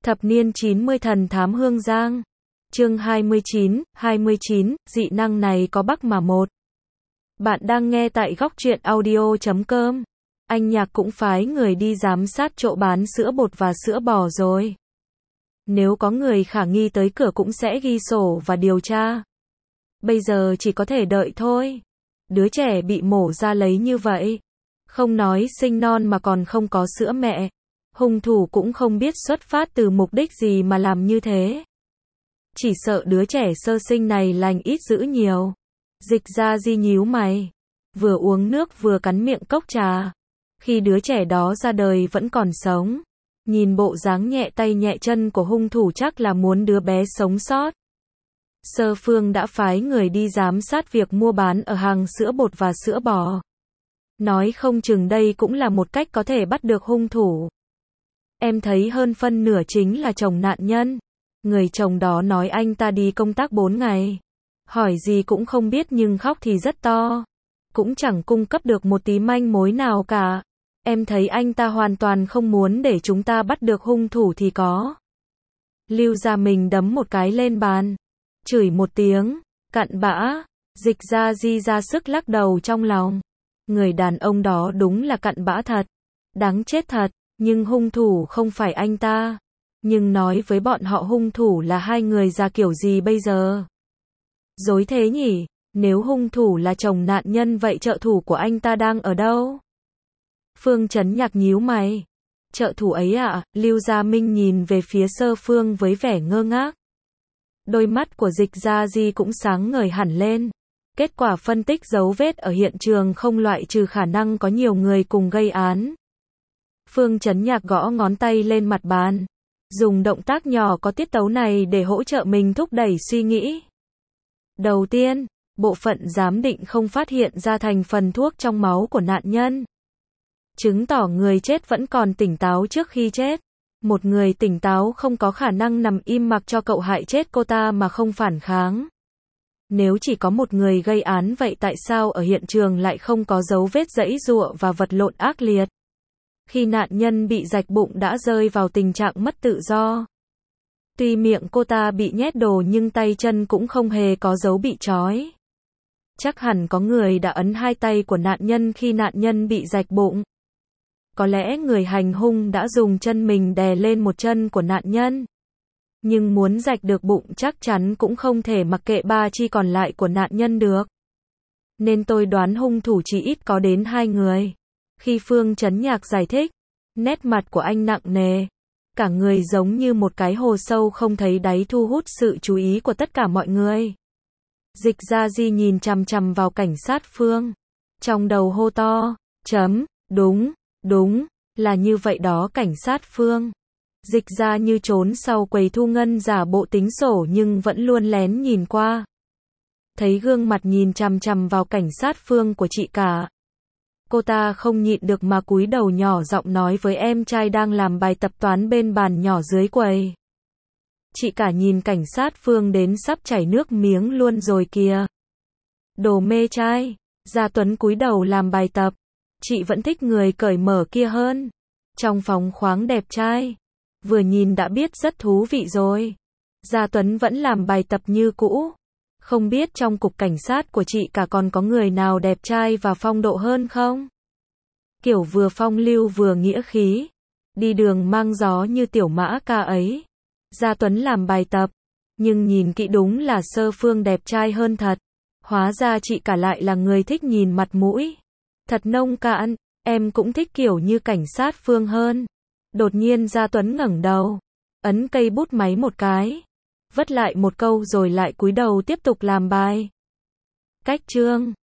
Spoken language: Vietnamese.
Thập niên 90 thần thám Hương Giang. Chương 29, dị năng này có Bắc mà một. Bạn đang nghe tại góc truyện audio.com. Anh Nhạc cũng phái người đi giám sát chỗ bán sữa bột và sữa bò rồi. Nếu có người khả nghi tới cửa cũng sẽ ghi sổ và điều tra. Bây giờ chỉ có thể đợi thôi. Đứa trẻ bị mổ ra lấy như vậy. Không nói sinh non mà còn không có sữa mẹ. Hung thủ cũng không biết xuất phát từ mục đích gì mà làm như thế. Chỉ sợ đứa trẻ sơ sinh này lành ít dữ nhiều. Dịch ra di nhíu mày. Vừa uống nước vừa cắn miệng cốc trà. Khi đứa trẻ đó ra đời vẫn còn sống. Nhìn bộ dáng nhẹ tay nhẹ chân của hung thủ chắc là muốn đứa bé sống sót. Sơ Phương đã phái người đi giám sát việc mua bán ở hàng sữa bột và sữa bò. Nói không chừng đây cũng là một cách có thể bắt được hung thủ. Em thấy hơn phân nửa chính là chồng nạn nhân. Người chồng đó nói anh ta đi công tác 4 ngày. Hỏi gì cũng không biết nhưng khóc thì rất to. Cũng chẳng cung cấp được một tí manh mối nào cả. Em thấy anh ta hoàn toàn không muốn để chúng ta bắt được hung thủ thì có. Lưu Gia Minh đấm một cái lên bàn. Chửi một tiếng, cặn bã. Dịch ra di ra sức lắc đầu trong lòng. Người đàn ông đó đúng là cặn bã thật. Đáng chết thật. Nhưng hung thủ không phải anh ta. Nhưng nói với bọn họ hung thủ là hai người già kiểu gì bây giờ? Dối thế nhỉ? Nếu hung thủ là chồng nạn nhân vậy trợ thủ của anh ta đang ở đâu? Phương Chấn Nhạc nhíu mày. Trợ thủ ấy ạ? Lưu Gia Minh nhìn về phía Sơ Phương với vẻ ngơ ngác. Đôi mắt của Dịch Gia Di cũng sáng ngời hẳn lên. Kết quả phân tích dấu vết ở hiện trường không loại trừ khả năng có nhiều người cùng gây án. Phương Chấn Nhạc gõ ngón tay lên mặt bàn. Dùng động tác nhỏ có tiết tấu này để hỗ trợ mình thúc đẩy suy nghĩ. Đầu tiên, bộ phận giám định không phát hiện ra thành phần thuốc trong máu của nạn nhân. Chứng tỏ người chết vẫn còn tỉnh táo trước khi chết. Một người tỉnh táo không có khả năng nằm im mặc cho cậu hại chết cô ta mà không phản kháng. Nếu chỉ có một người gây án vậy tại sao ở hiện trường lại không có dấu vết giãy giụa và vật lộn ác liệt? Khi nạn nhân bị rạch bụng đã rơi vào tình trạng mất tự do. Tuy miệng cô ta bị nhét đồ nhưng tay chân cũng không hề có dấu bị trói. Chắc hẳn có người đã ấn hai tay của nạn nhân khi nạn nhân bị rạch bụng. Có lẽ người hành hung đã dùng chân mình đè lên một chân của nạn nhân. Nhưng muốn rạch được bụng chắc chắn cũng không thể mặc kệ ba chi còn lại của nạn nhân được. Nên tôi đoán hung thủ chỉ ít có đến 2 người. Khi Phương Chấn Nhạc giải thích, nét mặt của anh nặng nề. Cả người giống như một cái hồ sâu không thấy đáy thu hút sự chú ý của tất cả mọi người. Dịch Gia Di nhìn chằm chằm vào cảnh sát Phương. Trong đầu hô to, đúng, là như vậy đó cảnh sát Phương. Dịch ra như trốn sau quầy thu ngân giả bộ tính sổ nhưng vẫn luôn lén nhìn qua. Thấy gương mặt nhìn chằm chằm vào cảnh sát Phương của chị cả. Cô ta không nhịn được mà cúi đầu nhỏ giọng nói với em trai đang làm bài tập toán bên bàn nhỏ dưới quầy. Chị cả nhìn cảnh sát Phương đến sắp chảy nước miếng luôn rồi kìa. Đồ mê trai. Gia Tuấn cúi đầu làm bài tập. Chị vẫn thích người cởi mở kia hơn. Trong phóng khoáng đẹp trai. Vừa nhìn đã biết rất thú vị rồi. Gia Tuấn vẫn làm bài tập như cũ. Không biết trong cục cảnh sát của chị cả còn có người nào đẹp trai và phong độ hơn không? Kiểu vừa phong lưu vừa nghĩa khí. Đi đường mang gió như tiểu mã ca ấy. Gia Tuấn làm bài tập. Nhưng nhìn kỹ đúng là Sơ Phương đẹp trai hơn thật. Hóa ra chị cả lại là người thích nhìn mặt mũi. Thật nông cạn, em cũng thích kiểu như cảnh sát Phương hơn. Đột nhiên Gia Tuấn ngẩng đầu. Ấn cây bút máy một cái. Vất lại một câu rồi lại cúi đầu tiếp tục làm bài. Cách chương